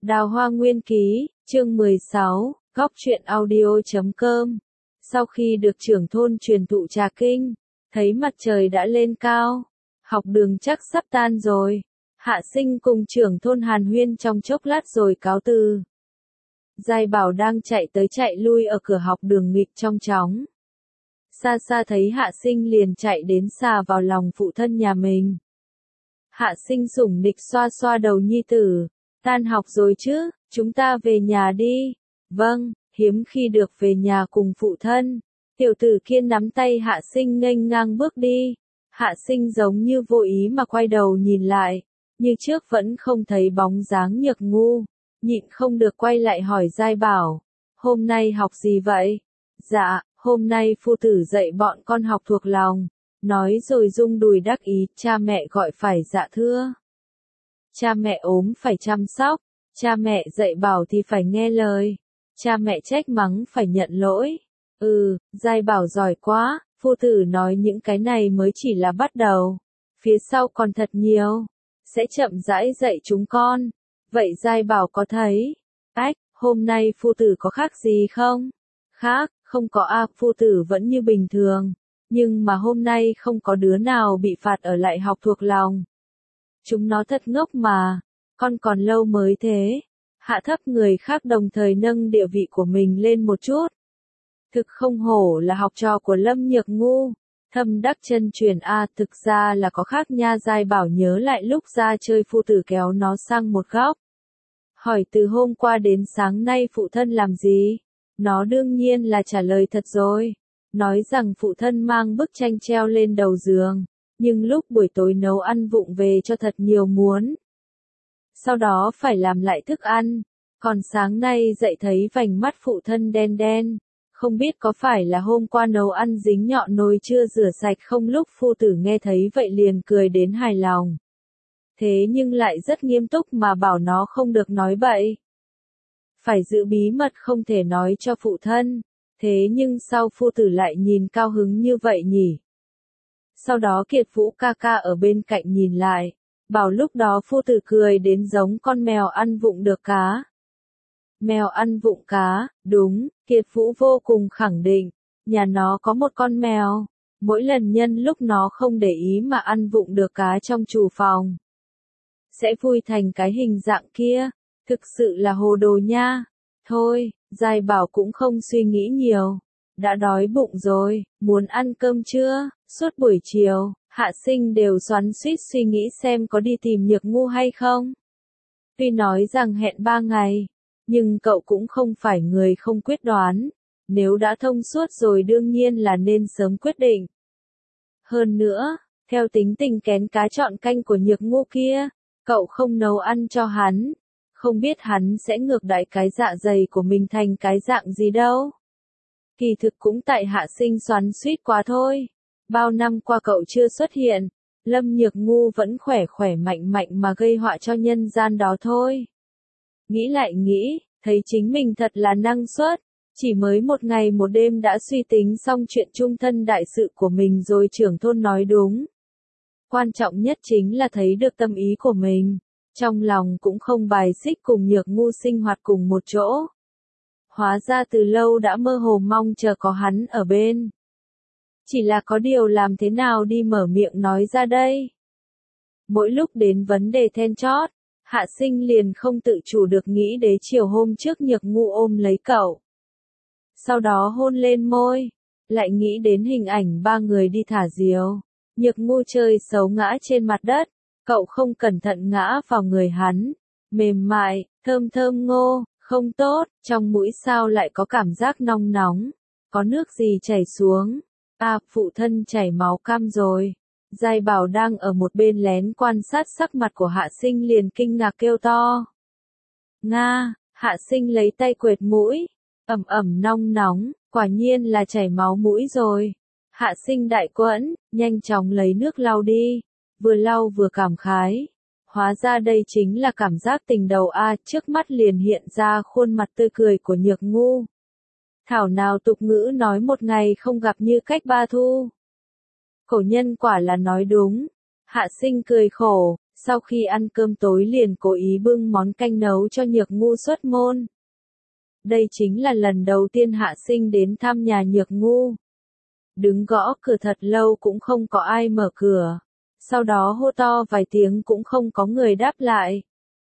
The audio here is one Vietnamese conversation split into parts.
Đào Hoa Nguyên Ký, chương 16, góc truyện audio.com. Sau khi được trưởng thôn truyền thụ trà kinh, thấy mặt trời đã lên cao, học đường chắc sắp tan rồi. Hạ Sinh cùng trưởng thôn hàn huyên trong chốc lát rồi cáo từ. Giai Bảo đang chạy tới chạy lui ở cửa học đường nghịch trong chóng. Xa xa thấy Hạ Sinh liền chạy đến xà vào lòng phụ thân nhà mình. Hạ Sinh sủng nịch xoa xoa đầu nhi tử. Tan học rồi chứ, chúng ta về nhà đi. Vâng, hiếm khi được về nhà cùng phụ thân. Tiểu tử kia nắm tay Hạ Sinh nghênh ngang bước đi. Hạ Sinh giống như vô ý mà quay đầu nhìn lại. Như trước vẫn không thấy bóng dáng Nhược Ngu. Nhịn không được quay lại hỏi Giai Bảo. Hôm nay học gì vậy? Dạ, hôm nay phu tử dạy bọn con học thuộc lòng. Nói rồi rung đùi đắc ý, cha mẹ gọi phải dạ thưa. Cha mẹ ốm phải chăm sóc, cha mẹ dạy bảo thì phải nghe lời, cha mẹ trách mắng phải nhận lỗi. Giai Bảo giỏi quá, phu tử nói những cái này mới chỉ là bắt đầu, phía sau còn thật nhiều, sẽ chậm rãi dạy chúng con. Vậy Giai Bảo có thấy, hôm nay phu tử có khác gì không? Khác, không có phu tử vẫn như bình thường, nhưng mà hôm nay không có đứa nào bị phạt ở lại học thuộc lòng. Chúng nó thật ngốc mà, con còn lâu mới thế. Hạ thấp người khác đồng thời nâng địa vị của mình lên một chút. Thực không hổ là học trò của Lâm Nhược Ngu. Thâm đắc chân truyền thực ra là có khác nha. Giai Bảo nhớ lại lúc ra chơi phu tử kéo nó sang một góc. Hỏi từ hôm qua đến sáng nay phụ thân làm gì? Nó đương nhiên là trả lời thật rồi. Nói rằng phụ thân mang bức tranh treo lên đầu giường. Nhưng lúc buổi tối nấu ăn vụng về cho thật nhiều muốn. Sau đó phải làm lại thức ăn. Còn sáng nay dậy thấy vành mắt phụ thân đen đen. Không biết có phải là hôm qua nấu ăn dính nhọn nồi chưa rửa sạch không. Lúc phu tử nghe thấy vậy liền cười đến hài lòng. Thế nhưng lại rất nghiêm túc mà bảo nó không được nói bậy. Phải giữ bí mật không thể nói cho phụ thân. Thế nhưng sao phu tử lại nhìn cao hứng như vậy nhỉ? Sau đó Kiệt Vũ ca ca ở bên cạnh nhìn lại, bảo lúc đó phu tử cười đến giống con mèo ăn vụng được cá. Mèo ăn vụng cá, đúng, Kiệt Vũ vô cùng khẳng định, nhà nó có một con mèo, mỗi lần nhân lúc nó không để ý mà ăn vụng được cá trong厨phòng. Sẽ vui thành cái hình dạng kia, thực sự là hồ đồ nha. Thôi, Giai Bảo cũng không suy nghĩ nhiều. Đã đói bụng rồi, muốn ăn cơm chưa? Suốt buổi chiều, Hạ Sinh đều xoắn xuýt suy nghĩ xem có đi tìm Nhược Ngu hay không. Tuy nói rằng hẹn 3 ngày, nhưng cậu cũng không phải người không quyết đoán. Nếu đã thông suốt rồi đương nhiên là nên sớm quyết định. Hơn nữa, theo tính tình kén cá chọn canh của Nhược Ngu kia, cậu không nấu ăn cho hắn. Không biết hắn sẽ ngược đãi cái dạ dày của mình thành cái dạng gì đâu. Kỳ thực cũng tại Hạ Sinh xoắn xuýt quá thôi. Bao năm qua cậu chưa xuất hiện, Lâm Nhược Ngu vẫn khỏe khỏe mạnh mạnh mà gây họa cho nhân gian đó thôi. Nghĩ lại nghĩ, thấy chính mình thật là năng suất, chỉ mới một ngày một đêm đã suy tính xong chuyện chung thân đại sự của mình rồi. Trưởng thôn nói đúng. Quan trọng nhất chính là thấy được tâm ý của mình, trong lòng cũng không bài xích cùng Nhược Ngu sinh hoạt cùng một chỗ. Hóa ra từ lâu đã mơ hồ mong chờ có hắn ở bên. Chỉ là có điều làm thế nào đi mở miệng nói ra đây. Mỗi lúc đến vấn đề then chót, Hạ Sinh liền không tự chủ được nghĩ đến chiều hôm trước Nhược Ngu ôm lấy cậu. Sau đó hôn lên môi, lại nghĩ đến hình ảnh 3 người đi thả diều. Nhược Ngu chơi xấu ngã trên mặt đất, cậu không cẩn thận ngã vào người hắn. Mềm mại, thơm thơm ngô, không tốt, trong mũi sao lại có cảm giác nóng nóng. Có nước gì chảy xuống? Phụ thân chảy máu cam rồi. Giai Bảo đang ở một bên lén quan sát sắc mặt của Hạ Sinh liền kinh ngạc kêu to. Nga, Hạ Sinh lấy tay quệt mũi. Ẩm ẩm nong nóng, quả nhiên là chảy máu mũi rồi. Hạ Sinh đại quẫn, nhanh chóng lấy nước lau đi. Vừa lau vừa cảm khái. Hóa ra đây chính là cảm giác tình đầu trước mắt liền hiện ra khuôn mặt tươi cười của Nhược Ngu. Thảo nào tục ngữ nói một ngày không gặp như cách 3 thu. Cổ nhân quả là nói đúng. Hạ Sinh cười khổ, Sau khi ăn cơm tối liền cố ý bưng món canh nấu cho Nhược Ngu xuất môn. Đây chính là lần đầu tiên Hạ Sinh đến thăm nhà Nhược Ngu. Đứng gõ cửa thật lâu cũng không có ai mở cửa. Sau đó hô to vài tiếng cũng không có người đáp lại.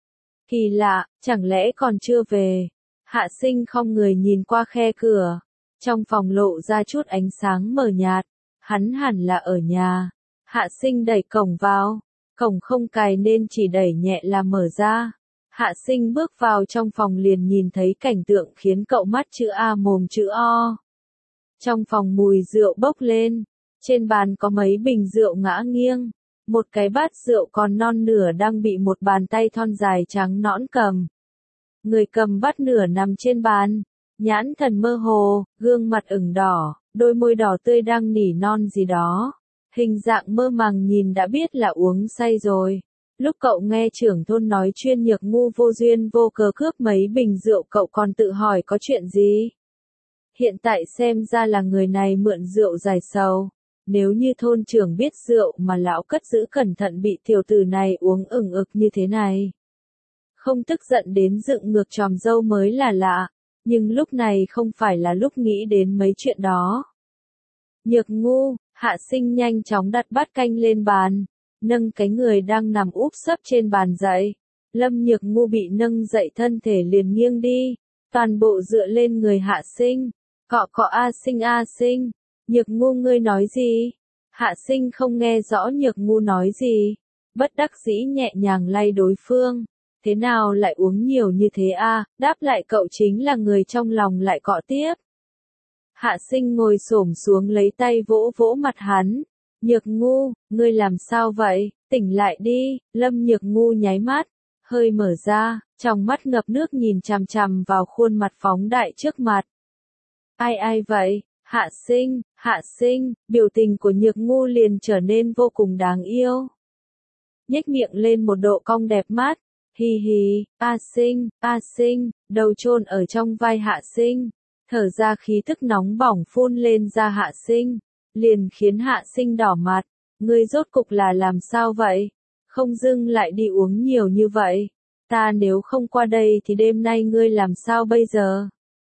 Kỳ lạ, chẳng lẽ còn chưa về? Hạ Sinh không người nhìn qua khe cửa. Trong phòng lộ ra chút ánh sáng mờ nhạt. Hắn hẳn là ở nhà. Hạ Sinh đẩy cổng vào. Cổng không cài nên chỉ đẩy nhẹ là mở ra. Hạ Sinh bước vào trong phòng liền nhìn thấy cảnh tượng khiến cậu mắt chữ A mồm chữ O. Trong phòng mùi rượu bốc lên. Trên bàn có mấy bình rượu ngã nghiêng. Một cái bát rượu còn non nửa đang bị một bàn tay thon dài trắng nõn cầm. Người cầm bát nửa nằm trên bàn. Nhãn thần mơ hồ, gương mặt ửng đỏ, đôi môi đỏ tươi đang nỉ non gì đó. Hình dạng mơ màng nhìn đã biết là uống say rồi. Lúc cậu nghe trưởng thôn nói chuyên Nhược Ngu vô duyên vô cớ cướp mấy bình rượu cậu còn tự hỏi có chuyện gì. Hiện tại xem ra là người này mượn rượu giải sầu. Nếu như thôn trưởng biết rượu mà lão cất giữ cẩn thận bị tiểu tử này uống ửng ực như thế này. Không tức giận đến dựng ngược tròm râu mới là lạ. Nhưng lúc này không phải là lúc nghĩ đến mấy chuyện đó. Nhược Ngu, Hạ Sinh nhanh chóng đặt bát canh lên bàn. Nâng cái người đang nằm úp sấp trên bàn dậy. Lâm Nhược Ngu bị nâng dậy thân thể liền nghiêng đi. Toàn bộ dựa lên người Hạ Sinh. Cọ cọ A Sinh A Sinh. Nhược Ngu ngươi nói gì? Hạ Sinh không nghe rõ Nhược Ngu nói gì. Bất đắc dĩ nhẹ nhàng lay đối phương. Thế nào lại uống nhiều như thế a? Đáp lại cậu chính là người trong lòng lại cọ tiếp. Hạ Sinh ngồi xổm xuống lấy tay vỗ vỗ mặt hắn. Nhược Ngu, ngươi làm sao vậy? Tỉnh lại đi. Lâm Nhược Ngu nháy mắt, hơi mở ra, trong mắt ngập nước nhìn chằm chằm vào khuôn mặt phóng đại trước mặt. Ai vậy? Hạ Sinh, biểu tình của Nhược Ngu liền trở nên vô cùng đáng yêu. Nhếch miệng lên một độ cong đẹp mắt. Hi hi, A Sinh, đầu chôn ở trong vai Hạ Sinh, thở ra khí tức nóng bỏng phun lên ra Hạ Sinh, liền khiến Hạ Sinh đỏ mặt. Ngươi rốt cục là làm sao vậy? Không dưng lại đi uống nhiều như vậy. Ta nếu không qua đây thì đêm nay ngươi làm sao bây giờ?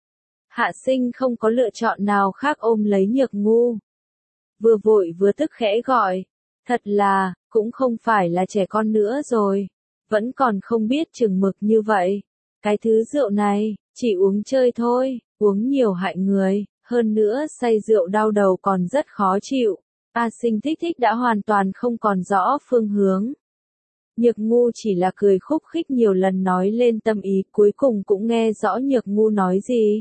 Hạ Sinh không có lựa chọn nào khác ôm lấy Nhược Ngu. Vừa vội vừa tức khẽ gọi. Thật là, cũng không phải là trẻ con nữa rồi. Vẫn còn không biết chừng mực như vậy. Cái thứ rượu này, chỉ uống chơi thôi, uống nhiều hại người, hơn nữa say rượu đau đầu còn rất khó chịu. A Sinh thích đã hoàn toàn không còn rõ phương hướng. Nhược Ngu chỉ là cười khúc khích nhiều lần nói lên tâm ý, cuối cùng cũng nghe rõ Nhược Ngu nói gì.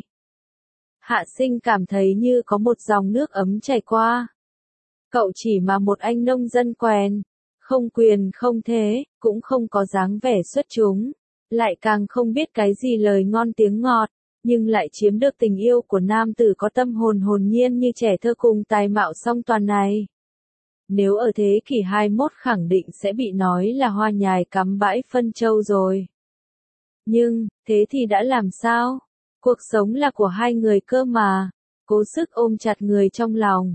Hạ Sinh cảm thấy như có một dòng nước ấm chảy qua. Cậu chỉ mà một anh nông dân quèn. Không quyền không thế, cũng không có dáng vẻ xuất chúng, lại càng không biết cái gì lời ngon tiếng ngọt, nhưng lại chiếm được tình yêu của nam tử có tâm hồn hồn nhiên như trẻ thơ cùng tài mạo song toàn này. Nếu ở thế kỷ 21 khẳng định sẽ bị nói là hoa nhài cắm bãi phân châu rồi. Nhưng, thế thì đã làm sao? Cuộc sống là của hai người cơ mà. Cố sức ôm chặt người trong lòng.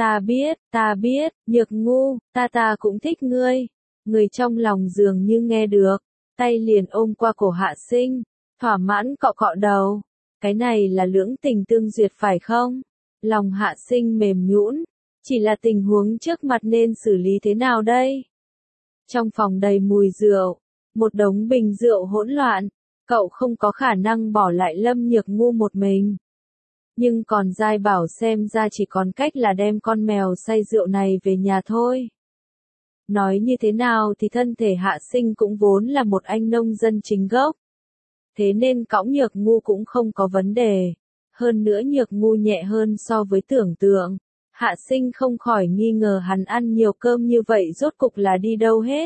Ta biết, Nhược Ngu, ta cũng thích ngươi. Người trong lòng dường như nghe được, tay liền ôm qua cổ Hạ Sinh, thỏa mãn cọ cọ đầu. Cái này là lưỡng tình tương duyệt phải không? Lòng Hạ Sinh mềm nhũn, chỉ là tình huống trước mặt nên xử lý thế nào đây? Trong phòng đầy mùi rượu, một đống bình rượu hỗn loạn, cậu không có khả năng bỏ lại Lâm Nhược Ngu một mình. Nhưng còn Giai Bảo xem ra chỉ còn cách là đem con mèo say rượu này về nhà thôi. Nói như thế nào thì thân thể Hạ Sinh cũng vốn là một anh nông dân chính gốc. Thế nên cõng Nhược Ngu cũng không có vấn đề. Hơn nữa Nhược Ngu nhẹ hơn so với tưởng tượng. Hạ Sinh không khỏi nghi ngờ hắn ăn nhiều cơm như vậy rốt cục là đi đâu hết.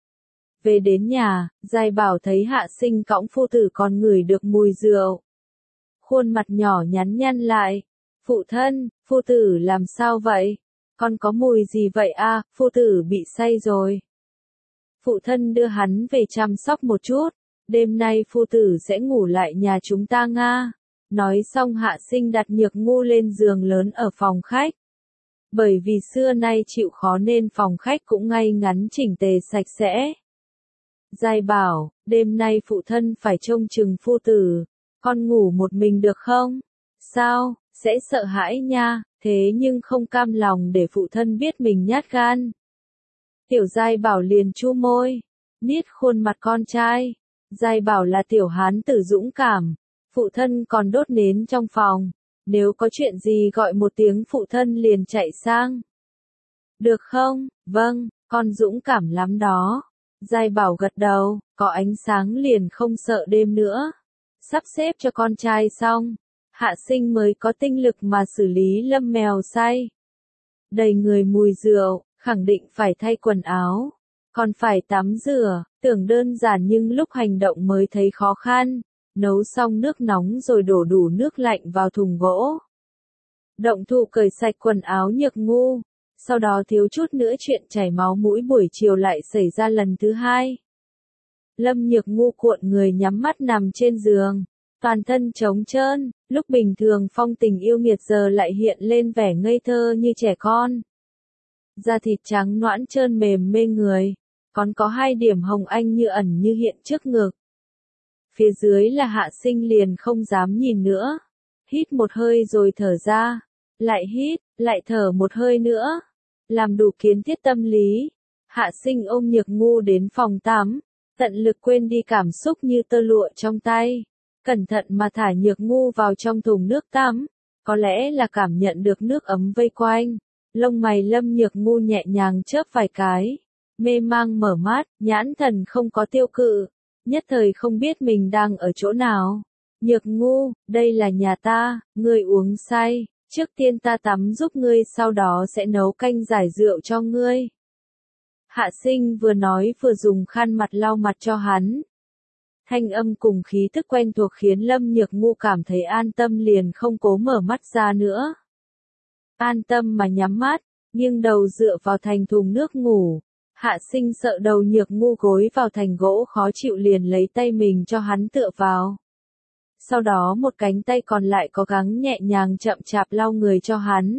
Về đến nhà, Giai Bảo thấy Hạ Sinh cõng phu tử còn ngửi được mùi rượu. Khuôn mặt nhỏ nhắn nhăn lại. Phụ thân, phu tử làm sao vậy? Con có mùi gì vậy a? Phu tử bị say rồi. Phụ thân đưa hắn về chăm sóc một chút. Đêm nay phu tử sẽ ngủ lại nhà chúng ta nga. Nói xong Hạ Sinh đặt Nhược Ngu lên giường lớn ở phòng khách. Bởi vì xưa nay chịu khó nên phòng khách cũng ngay ngắn chỉnh tề sạch sẽ. Giai bảo, đêm nay phụ thân phải trông chừng phu tử, con ngủ một mình được không? Sao, sẽ sợ hãi nha, thế nhưng không cam lòng để phụ thân biết mình nhát gan. Tiểu Giai bảo liền chu môi, niết khuôn mặt con trai. Giai bảo là tiểu hán tử dũng cảm, phụ thân còn đốt nến trong phòng, nếu có chuyện gì gọi một tiếng phụ thân liền chạy sang. Được không? Vâng, con dũng cảm lắm đó. Giai bảo gật đầu, có ánh sáng liền không sợ đêm nữa. Sắp xếp cho con trai xong, Hạ Sinh mới có tinh lực mà xử lý Lâm mèo say. Đầy người mùi rượu, khẳng định phải thay quần áo, còn phải tắm rửa, tưởng đơn giản nhưng lúc hành động mới thấy khó khăn. Nấu xong nước nóng rồi đổ đủ nước lạnh vào thùng gỗ. Động Thụ cởi sạch quần áo Nhược Ngu, sau đó thiếu chút nữa chuyện chảy máu mũi buổi chiều lại xảy ra lần thứ hai. Lâm Nhược Ngu cuộn người nhắm mắt nằm trên giường, toàn thân trống trơn, lúc bình thường phong tình yêu nghiệt giờ lại hiện lên vẻ ngây thơ như trẻ con. Da thịt trắng nõn trơn mềm mê người, còn có 2 điểm hồng anh như ẩn như hiện trước ngực. Phía dưới là Hạ Sinh liền không dám nhìn nữa. Hít một hơi rồi thở ra, lại hít, lại thở một hơi nữa. Làm đủ kiến thiết tâm lý, Hạ Sinh ôm Nhược Ngu đến phòng tắm, tận lực quên đi cảm xúc như tơ lụa trong tay. Cẩn thận mà thả Nhược Ngu vào trong thùng nước tắm, có lẽ là cảm nhận được nước ấm vây quanh. Lông mày Lâm Nhược Ngu nhẹ nhàng chớp vài cái, mê mang mở mắt, nhãn thần không có tiêu cự, nhất thời không biết mình đang ở chỗ nào. Nhược Ngu, đây là nhà ta, ngươi uống say, trước tiên ta tắm giúp ngươi sau đó sẽ nấu canh giải rượu cho ngươi. Hạ Sinh vừa nói vừa dùng khăn mặt lau mặt cho hắn. Thanh âm cùng khí thức quen thuộc khiến Lâm Nhược Ngu cảm thấy an tâm liền không cố mở mắt ra nữa. An tâm mà nhắm mắt, nghiêng đầu dựa vào thành thùng nước ngủ. Hạ Sinh sợ đầu Nhược Ngu gối vào thành gỗ khó chịu liền lấy tay mình cho hắn tựa vào. Sau đó một cánh tay còn lại cố gắng nhẹ nhàng chậm chạp lau người cho hắn.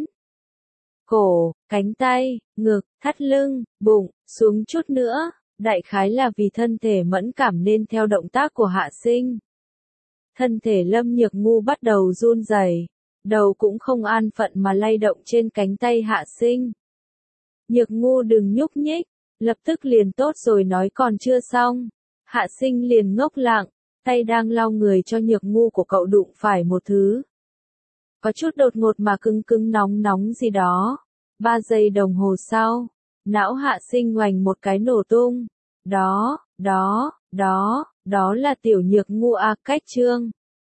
Cổ, cánh tay, ngực, thắt lưng, bụng, xuống chút nữa, đại khái là vì thân thể mẫn cảm nên theo động tác của Hạ Sinh. Thân thể Lâm Nhược Ngu bắt đầu run rẩy, đầu cũng không an phận mà lay động trên cánh tay Hạ Sinh. Nhược Ngu đừng nhúc nhích, lập tức liền tốt rồi nói còn chưa xong. Hạ Sinh liền ngốc lặng, tay đang lau người cho Nhược Ngu của cậu đụng phải một thứ. Có chút đột ngột mà cứng cứng nóng nóng gì đó. 3 giây đồng hồ sau, não Hạ Sinh ngoành một cái nổ tung. Đó là tiểu Nhược Ngu cách chương.